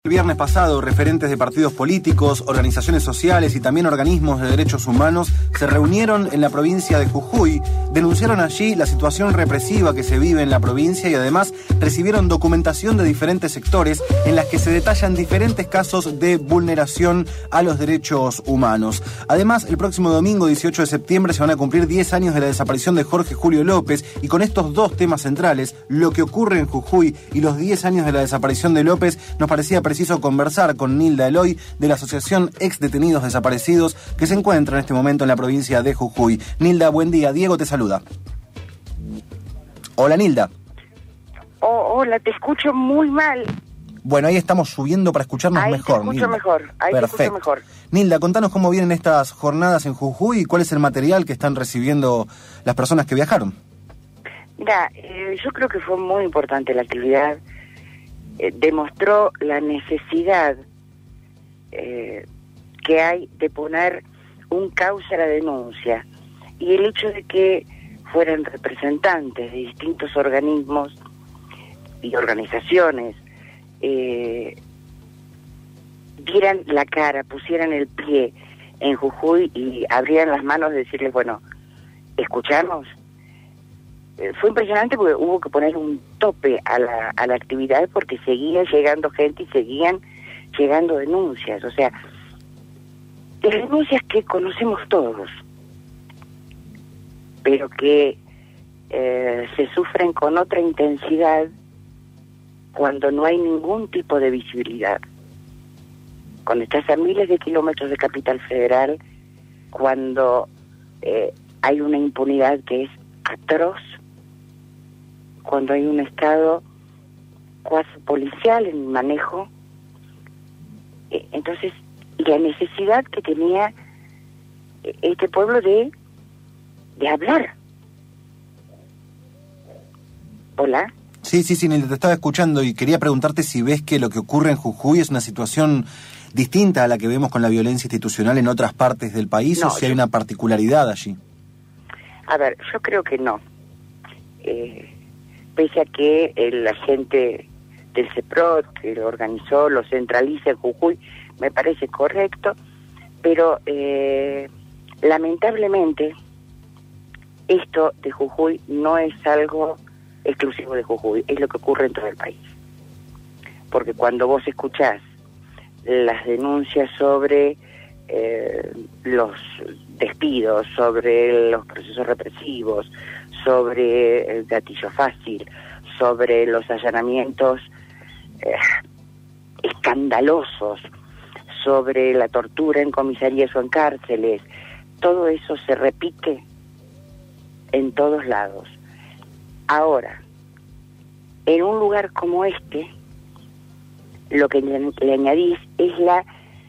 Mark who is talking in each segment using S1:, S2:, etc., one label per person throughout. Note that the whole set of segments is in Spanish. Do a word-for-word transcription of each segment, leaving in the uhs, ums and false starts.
S1: El viernes pasado, referentes de partidos políticos, organizaciones sociales y también organismos de derechos humanos se reunieron en la provincia de Jujuy, denunciaron allí la situación represiva que se vive en la provincia y además recibieron documentación de diferentes sectores en las que se detallan diferentes casos de vulneración a los derechos humanos. Además, el próximo domingo dieciocho de septiembre se van a cumplir diez años de la desaparición de Jorge Julio López y con estos dos temas centrales, lo que ocurre en Jujuy y los diez años de la desaparición de López, nos parecía preciso conversar con Nilda Eloy de la Asociación Ex Detenidos Desaparecidos que se encuentra en este momento en la provincia de Jujuy. Nilda, buen día. Diego te saluda. Hola, Nilda.
S2: Oh, hola, te escucho muy mal.
S1: Bueno, ahí estamos subiendo para escucharnos
S2: ahí
S1: mejor,
S2: te escucho
S1: Nilda.
S2: mejor, ahí
S1: Perfecto.
S2: te escucho mejor.
S1: Nilda, contanos cómo vienen estas jornadas en Jujuy y cuál es el material que están recibiendo las personas que viajaron.
S2: Mira, eh, yo creo que fue muy importante la actividad. Eh, demostró la necesidad eh, que hay de poner un cauce a la denuncia y el hecho de que fueran representantes de distintos organismos y organizaciones eh, dieran la cara, pusieran el pie en Jujuy y abrieran las manos de decirles, bueno, escuchamos. Fue impresionante porque hubo que poner un tope a la, a la actividad porque seguía llegando gente y seguían llegando denuncias. O sea, denuncias que conocemos todos, pero que eh, se sufren con otra intensidad cuando no hay ningún tipo de visibilidad. Cuando estás a miles de kilómetros de Capital Federal, cuando eh, hay una impunidad que es atroz, cuando hay un estado cuasi policial en el manejo, eh, entonces la necesidad que tenía este pueblo de de hablar. Hola.
S1: Sí, sí, sí, Nilda, te estaba escuchando y quería preguntarte si ves que lo que ocurre en Jujuy es una situación distinta a la que vemos con la violencia institucional en otras partes del país, no, o si yo... hay una particularidad allí.
S2: A ver, yo creo que no. Eh, pese a que el agente del CEPROT que lo organizó, lo centraliza en Jujuy, me parece correcto, pero eh, lamentablemente esto de Jujuy no es algo exclusivo de Jujuy, es lo que ocurre en todo el país. Porque cuando vos escuchás las denuncias sobre eh, los despidos, sobre los procesos represivos, sobre el gatillo fácil, sobre los allanamientos eh, escandalosos, sobre la tortura en comisarías o en cárceles, todo eso se repite en todos lados. Ahora, en un lugar como este, lo que le, le añadís es la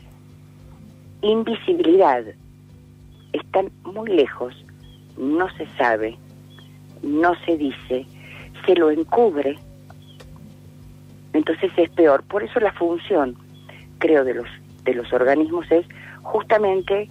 S2: invisibilidad. Están muy lejos, no se sabe, no se dice, se lo encubre, entonces es peor. Por eso la función, creo, de los de los organismos es justamente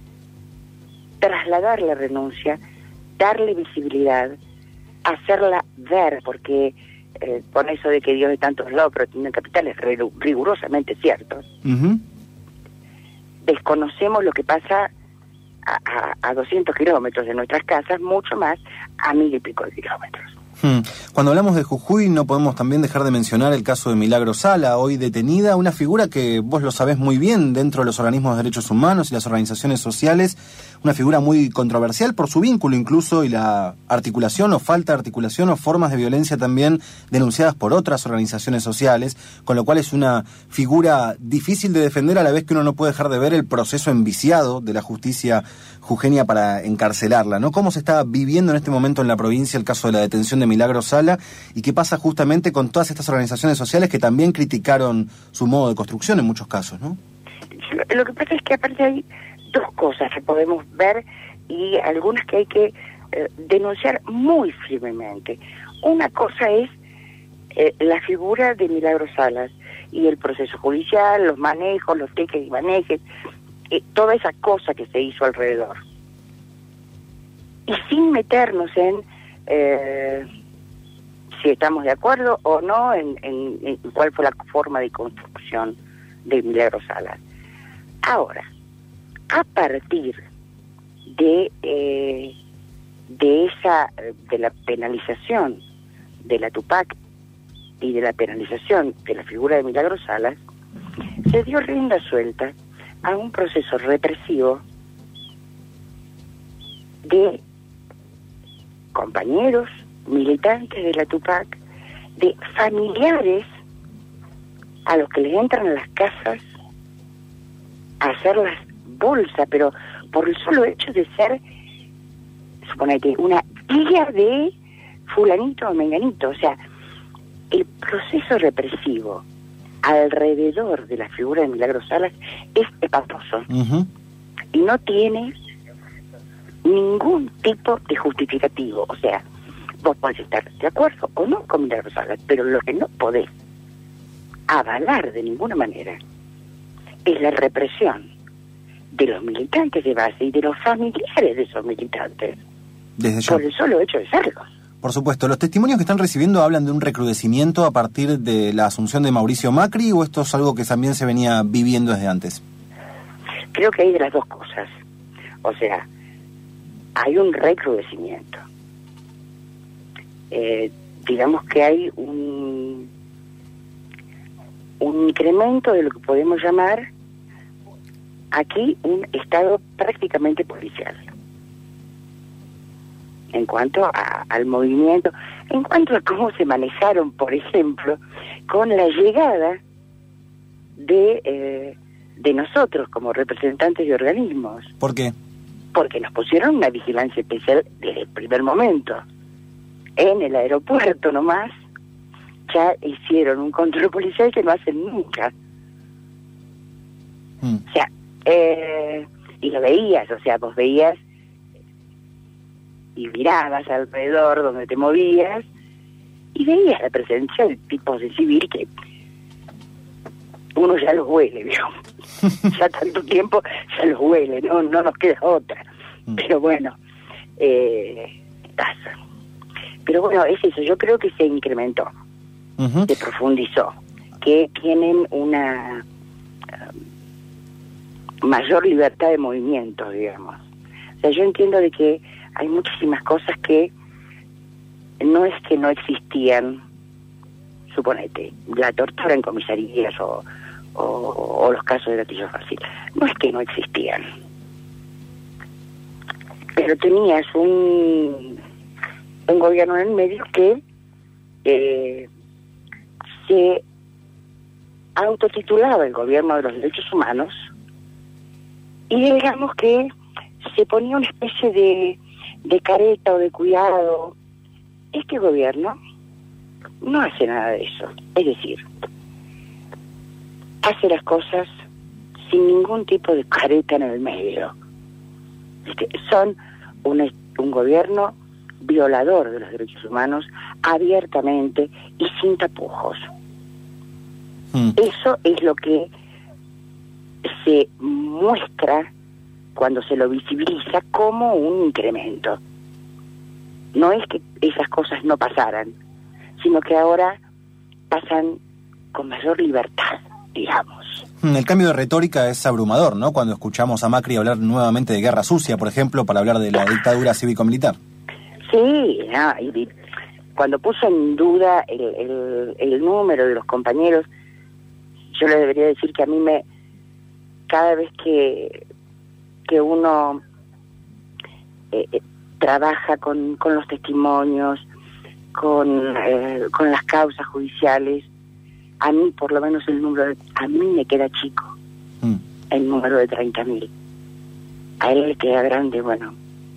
S2: trasladar la renuncia, darle visibilidad, hacerla ver, porque eh, con eso de que Dios de tantos lados pero tiene capital es rigurosamente cierto. Uh-huh. Desconocemos lo que pasa a, a, a doscientos kilómetros de nuestras casas, mucho más a mil y pico de kilómetros.
S1: Hmm. Cuando hablamos de Jujuy no podemos también dejar de mencionar el caso de Milagro Sala, hoy detenida, una figura que vos lo sabés muy bien dentro de los organismos de derechos humanos y las organizaciones sociales, una figura muy controversial por su vínculo incluso y la articulación o falta de articulación o formas de violencia también denunciadas por otras organizaciones sociales, con lo cual es una figura difícil de defender a la vez que uno no puede dejar de ver el proceso enviciado de la justicia jujeña para encarcelarla, ¿no? ¿Cómo se está viviendo en este momento en la provincia el caso de la detención de Milagro Sala y qué pasa justamente con todas estas organizaciones sociales que también criticaron su modo de construcción en muchos casos, ¿no?
S2: Lo que pasa es que aparte hay dos cosas que podemos ver y algunas que hay que eh, denunciar muy firmemente. Una cosa es eh, la figura de Milagro Salas y el proceso judicial, los manejos, los teques y manejes, eh, toda esa cosa que se hizo alrededor. Y sin meternos en... Eh, si estamos de acuerdo o no en, en, en cuál fue la forma de construcción de Milagro Salas. Ahora, a partir de eh, de esa de la penalización de la Tupac y de la penalización de la figura de Milagro Salas, se dio rienda suelta a un proceso represivo de compañeros militantes de la Tupac, de familiares a los que les entran a las casas a hacerlas bolsa, pero por el solo hecho de ser, suponete, una tía de fulanito o menganito. O sea, el proceso represivo alrededor de la figura de Milagro Salas es espantoso. Uh-huh. Y no tiene ningún tipo de justificativo. O sea, vos podés estar de acuerdo o no con Milagro Salas, pero lo que no podés avalar de ninguna manera es la represión de los militantes de base y de los familiares de esos militantes.
S1: Desde ya.
S2: Por el solo hecho de serlo.
S1: Por supuesto. ¿Los testimonios que están recibiendo hablan de un recrudecimiento a partir de la asunción de Mauricio Macri o esto es algo que también se venía viviendo desde antes?
S2: Creo que hay de las dos cosas. O sea, hay un recrudecimiento. Eh, digamos que hay un, un incremento de lo que podemos llamar aquí un estado prácticamente policial. En cuanto a, al movimiento, en cuanto a cómo se manejaron, por ejemplo, con la llegada de, eh, de nosotros como representantes de organismos.
S1: ¿Por qué?
S2: Porque nos pusieron una vigilancia especial desde el primer momento. En el aeropuerto nomás ya hicieron un control policial que no hacen nunca. Mm. O sea, eh, y lo veías, o sea, vos veías y mirabas alrededor donde te movías y veías la presencia de tipos de civil que uno ya los huele, ¿vio? Ya tanto tiempo ya los huele, no no nos queda otra. Mm. Pero bueno, eh, pasa. Pero bueno, es eso, yo creo que se incrementó, uh-huh. se profundizó, que tienen una uh, mayor libertad de movimiento, digamos. O sea, yo entiendo de que hay muchísimas cosas que no es que no existían, suponete, la tortura en comisarías o, o, o los casos de gatillo fácil, no es que no existían, pero tenías un... un gobierno en el medio que eh, se autotitulaba el gobierno de los derechos humanos y digamos que se ponía una especie de, de careta o de cuidado. Este gobierno no hace nada de eso, es decir, hace las cosas sin ningún tipo de careta en el medio. Este, son un, un gobierno violador de los derechos humanos abiertamente y sin tapujos. Mm. Eso es lo que se muestra cuando se lo visibiliza como un incremento. No es que esas cosas no pasaran, sino que ahora pasan con mayor libertad, digamos.
S1: El cambio de retórica es abrumador, ¿no? Cuando escuchamos a Macri hablar nuevamente de guerra sucia, por ejemplo, para hablar de la dictadura cívico-militar.
S2: Sí, no, y cuando puso en duda el, el, el número de los compañeros, yo le debería decir que a mí me, cada vez que, que uno eh, eh, trabaja con, con los testimonios, con, eh, con las causas judiciales, a mí por lo menos el número, de, a mí me queda chico, mm. el número de treinta mil. A él le queda grande, bueno,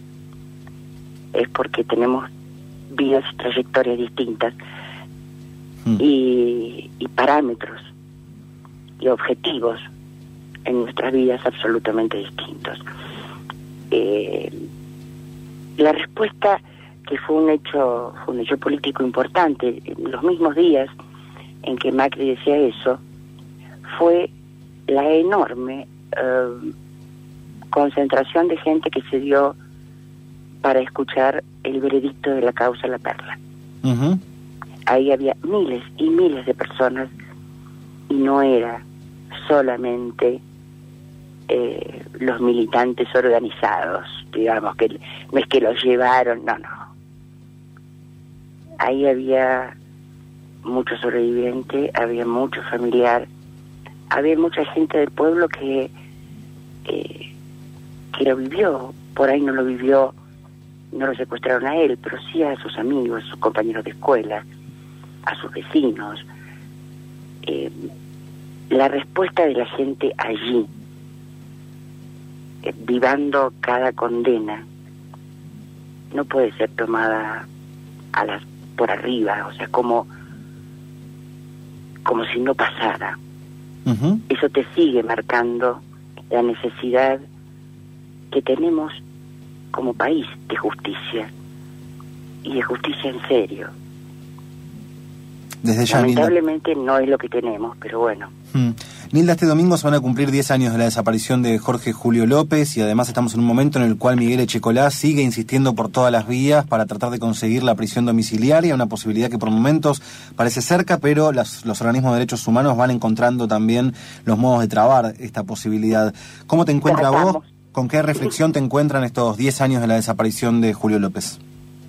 S2: es porque tenemos vidas y trayectorias distintas mm. y, y parámetros y objetivos en nuestras vidas absolutamente distintos. Eh, la respuesta, que fue un hecho fue un hecho político importante en los mismos días en que Macri decía eso, fue la enorme eh, concentración de gente que se dio para escuchar el veredicto de la causa La Perla. Uh-huh. ahí había miles y miles de personas y no era solamente eh, los militantes organizados, digamos, que no es que los llevaron, no, no. Ahí había mucho sobreviviente, había mucho familiar, había mucha gente del pueblo que eh, que lo vivió, por ahí no lo vivió, no lo secuestraron a él, pero sí a sus amigos, a sus compañeros de escuela, a sus vecinos. Eh, la respuesta de la gente allí, eh, vivando cada condena, no puede ser tomada a las por arriba, o sea, como como si no pasara. Uh-huh. Eso te sigue marcando la necesidad que tenemos como país de justicia, y de justicia en serio.
S1: Desde ya,
S2: lamentablemente Nilda, no es lo que tenemos, pero bueno.
S1: Hmm. Nilda, este domingo se van a cumplir diez años de la desaparición de Jorge Julio López, y además estamos en un momento en el cual Miguel Echecolás sigue insistiendo por todas las vías para tratar de conseguir la prisión domiciliaria, una posibilidad que por momentos parece cerca, pero las, los organismos de derechos humanos van encontrando también los modos de trabar esta posibilidad. ¿Cómo te encuentras vos? ¿Con qué reflexión te encuentran estos diez años de la desaparición de Julio López?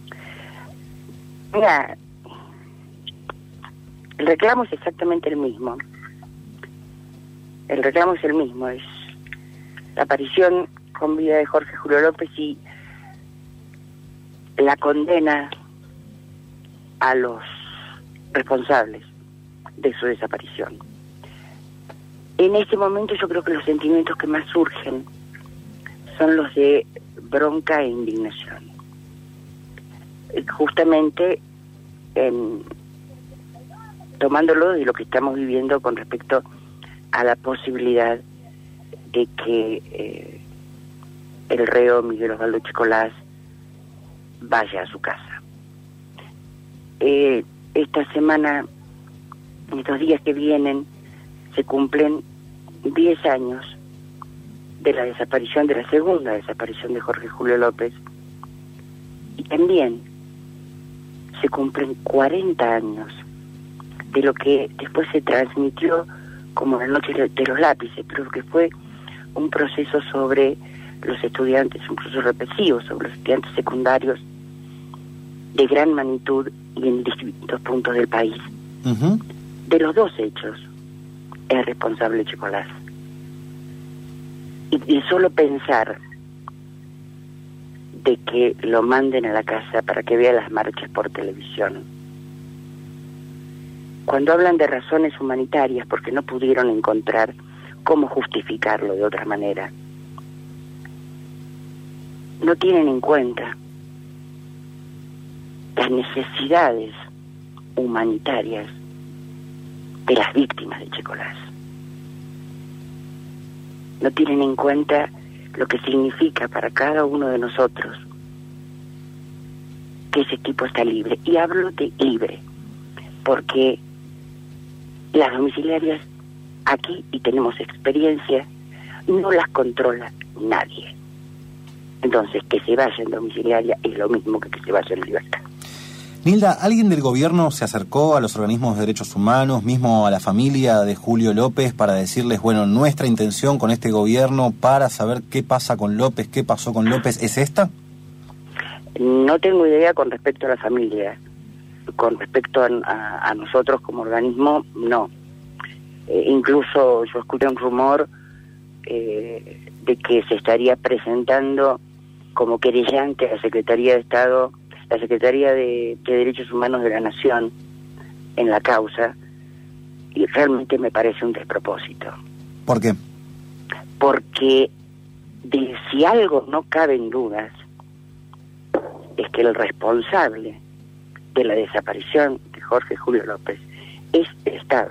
S2: Mira, el reclamo es exactamente el mismo. El reclamo es el mismo, es la aparición con vida de Jorge Julio López y la condena a los responsables de su desaparición. En este momento yo creo que los sentimientos que más surgen son los de bronca e indignación. Justamente en, tomándolo de lo que estamos viviendo con respecto a la posibilidad de que eh, el reo Miguel Osvaldo Echecolás vaya a su casa. Eh, esta semana, en estos días que vienen, se cumplen diez años de la desaparición, de la segunda desaparición de Jorge Julio López, y también se cumplen cuarenta años de lo que después se transmitió como la noche de los lápices, pero que fue un proceso sobre los estudiantes, un proceso represivo sobre los estudiantes secundarios de gran magnitud y en distintos puntos del país. Uh-huh. De los dos hechos es responsable Echecolás. Y de solo pensar de que lo manden a la casa para que vea las marchas por televisión. Cuando hablan de razones humanitarias, porque no pudieron encontrar cómo justificarlo de otra manera, no tienen en cuenta las necesidades humanitarias de las víctimas de Echecolás. No tienen en cuenta lo que significa para cada uno de nosotros que ese tipo está libre. Y hablo de libre, porque las domiciliarias aquí, y tenemos experiencia, no las controla nadie. Entonces, que se vaya en domiciliaria es lo mismo que que se vaya en libertad.
S1: Nilda, ¿alguien del gobierno se acercó a los organismos de derechos humanos, mismo a la familia de Julio López, para decirles, bueno, nuestra intención con este gobierno para saber qué pasa con López, qué pasó con López, es esta?
S2: No tengo idea con respecto a la familia. Con respecto a, a, a nosotros como organismo, no. Eh, incluso yo escuché un rumor eh, de que se estaría presentando como querellante a la Secretaría de Estado, la Secretaría de, de Derechos Humanos de la Nación en la causa, y realmente me parece un despropósito.
S1: ¿Por qué?
S2: Porque de si algo no cabe en dudas es que el responsable de la desaparición de Jorge Julio López es el Estado.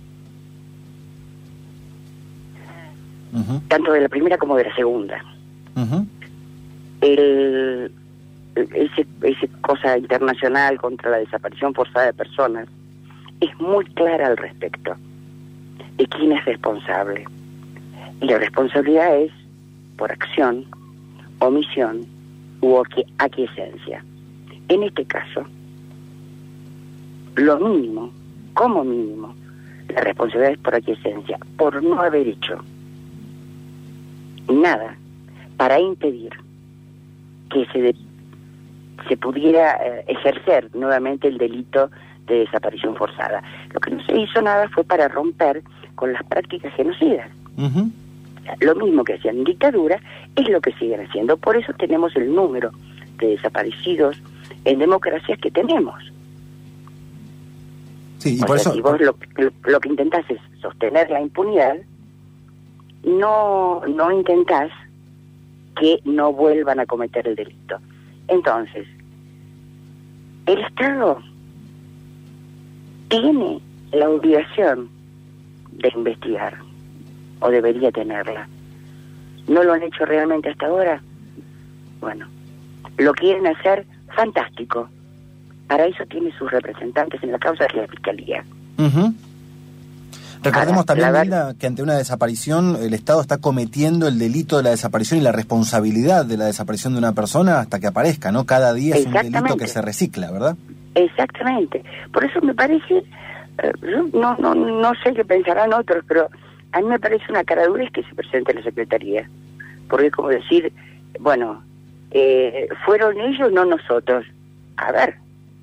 S2: Uh-huh. Tanto de la primera como de la segunda. Uh-huh. El, ese, ese cosa internacional contra la desaparición forzada de personas es muy clara al respecto de quién es responsable. Y la responsabilidad es por acción, omisión u aquiescencia. En este caso, lo mínimo, como mínimo, la responsabilidad es por aquiescencia, por no haber hecho nada para impedir que se, de, se pudiera eh, ejercer nuevamente el delito de desaparición forzada. Lo que no se hizo nada fue para romper con las prácticas genocidas. Uh-huh. Lo mismo que hacían en dictadura es lo que siguen haciendo. Por eso tenemos el número de desaparecidos en democracias que tenemos.
S1: Sí, y
S2: o
S1: por
S2: sea,
S1: eso...
S2: si vos lo, lo, lo que intentás es sostener la impunidad, no, no intentás que no vuelvan a cometer el delito. Entonces, el Estado tiene la obligación de investigar, o debería tenerla. ¿No lo han hecho realmente hasta ahora? Bueno, lo quieren hacer, fantástico. Para eso tiene sus representantes en la causa, que es la Fiscalía.
S1: Uh-huh. Recordemos
S2: Ahora,
S1: también,
S2: ver...
S1: Nilda, que ante una desaparición el Estado está cometiendo el delito de la desaparición y la responsabilidad de la desaparición de una persona hasta que aparezca, ¿no? Cada día es un delito que se recicla, ¿verdad?
S2: Exactamente. Por eso me parece, eh, yo no, no, no sé qué pensarán otros, pero a mí me parece una caradurez que se presente en la Secretaría. Porque es como decir, bueno, eh, fueron ellos, no nosotros. A ver,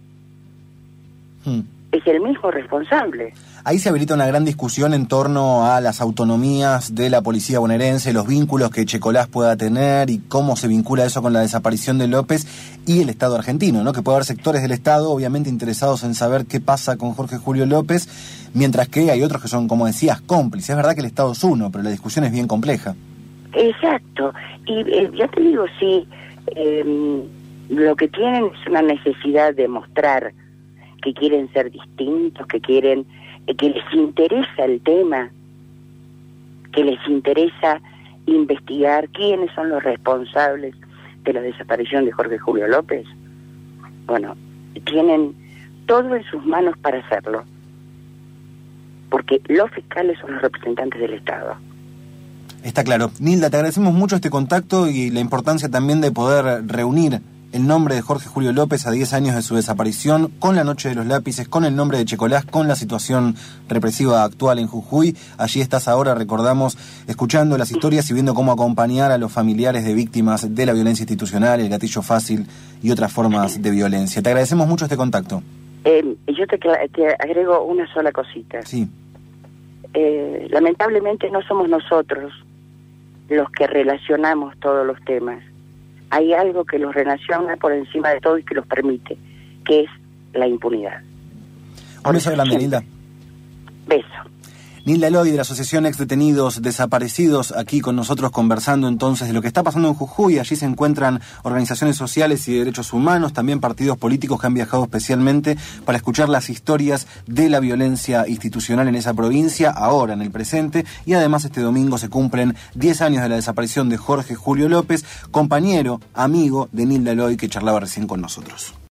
S2: hmm. es el mismo responsable.
S1: Ahí se habilita una gran discusión en torno a las autonomías de la policía bonaerense, los vínculos que Echecolás pueda tener y cómo se vincula eso con la desaparición de López y el Estado argentino, ¿no? Que puede haber sectores del Estado obviamente interesados en saber qué pasa con Jorge Julio López, mientras que hay otros que son, como decías, cómplices. Es verdad que el Estado es uno, pero la discusión es bien compleja.
S2: Exacto. Y eh, ya te digo, sí, eh, lo que tienen es una necesidad de mostrar que quieren ser distintos, que quieren... que les interesa el tema, que les interesa investigar quiénes son los responsables de la desaparición de Jorge Julio López. Bueno, tienen todo en sus manos para hacerlo, porque los fiscales son los representantes del Estado.
S1: Está claro. Nilda, te agradecemos mucho este contacto y la importancia también de poder reunir el nombre de Jorge Julio López a diez años de su desaparición, con la Noche de los Lápices, con el nombre de Echecolás, con la situación represiva actual en Jujuy. Allí estás ahora, recordamos, escuchando las historias y viendo cómo acompañar a los familiares de víctimas de la violencia institucional, el gatillo fácil y otras formas de violencia. Te agradecemos mucho este contacto.
S2: Eh, yo te, te agrego una sola cosita.
S1: Sí.
S2: Eh, lamentablemente no somos nosotros los que relacionamos todos los temas. Hay algo que los relaciona por encima de todo y que los permite, que es la impunidad.
S1: Un beso grande, Nilda.
S2: Beso.
S1: Nilda Eloy, de la Asociación Ex Detenidos Desaparecidos, aquí con nosotros conversando entonces de lo que está pasando en Jujuy. Allí se encuentran organizaciones sociales y de derechos humanos, también partidos políticos que han viajado especialmente para escuchar las historias de la violencia institucional en esa provincia, ahora en el presente, y además este domingo se cumplen diez años de la desaparición de Jorge Julio López, compañero, amigo de Nilda Eloy, que charlaba recién con nosotros.